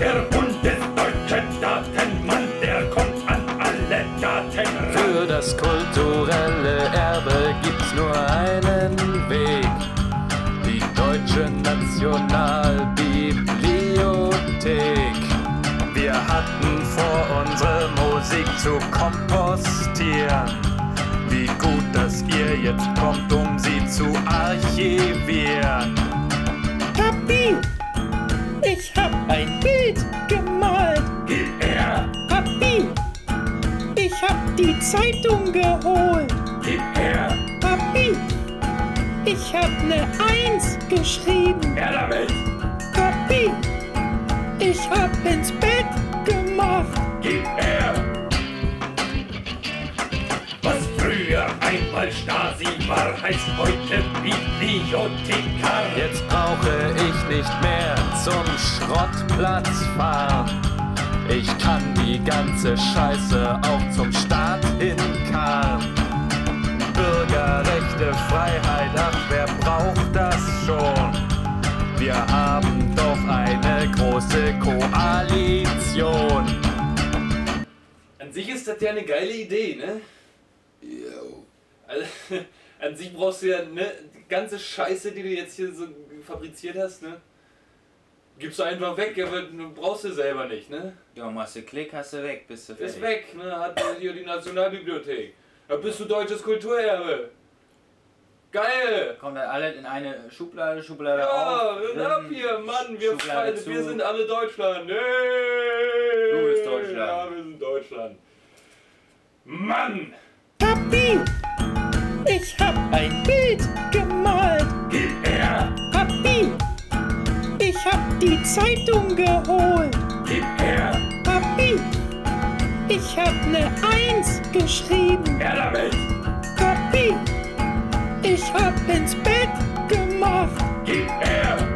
Der bundesdeutsche Datenmann, der kommt an alle Daten ran. Für das kulturelle Erbe gibt's nur einen Weg. Die Deutsche Nationalbibliothek. Wir hatten vor, unsere Musik zu kompostieren. Wie gut, dass ihr jetzt kommt, um sie zu archivieren. Papi, ich hab ein Bild gemalt. Gib her, Papi, ich hab die Zeitung geholt. gib her, Papi, ich hab ne 1 geschrieben. her damit. Papi, ich hab ins Bett gemacht. Gib her! Was früher einmal Stasi war, heißt heute Bibliothekar. Jetzt brauche ich nicht mehr zum Schrottplatz fahren. Ich kann die ganze Scheiße auch zum Staat hinkarren. Bürgerrechte, Freiheit, ach, wer braucht das schon? Wir haben doch eine große Koalition. An sich ist das ja eine geile Idee, ne? Jo. Also, an sich brauchst du ja ne, die ganze Scheiße, die du jetzt hier so fabriziert hast, ne? Gibst du einfach weg, aber du brauchst du selber nicht, ne? Ja, machst du Klick, hast du weg, bist du fertig. Ist weg, ne? Hat hier die Nationalbibliothek. Da bist du deutsches Kulturerbe. Geil! Kommt dann alle in eine Schublade auf. Ja, drin, ab hier, Mann, wir Schublade sind alle Deutschland. Hey. Du bist Deutschland. Ja, wir sind Deutschland. Mann! Papi, ich hab ein Bild gemalt. Gib her, Papi, ich hab die Zeitung geholt. gib her, Papi, ich hab ne 1 geschrieben. her damit. Papi, ich hab ins Bett gemacht. Gib her,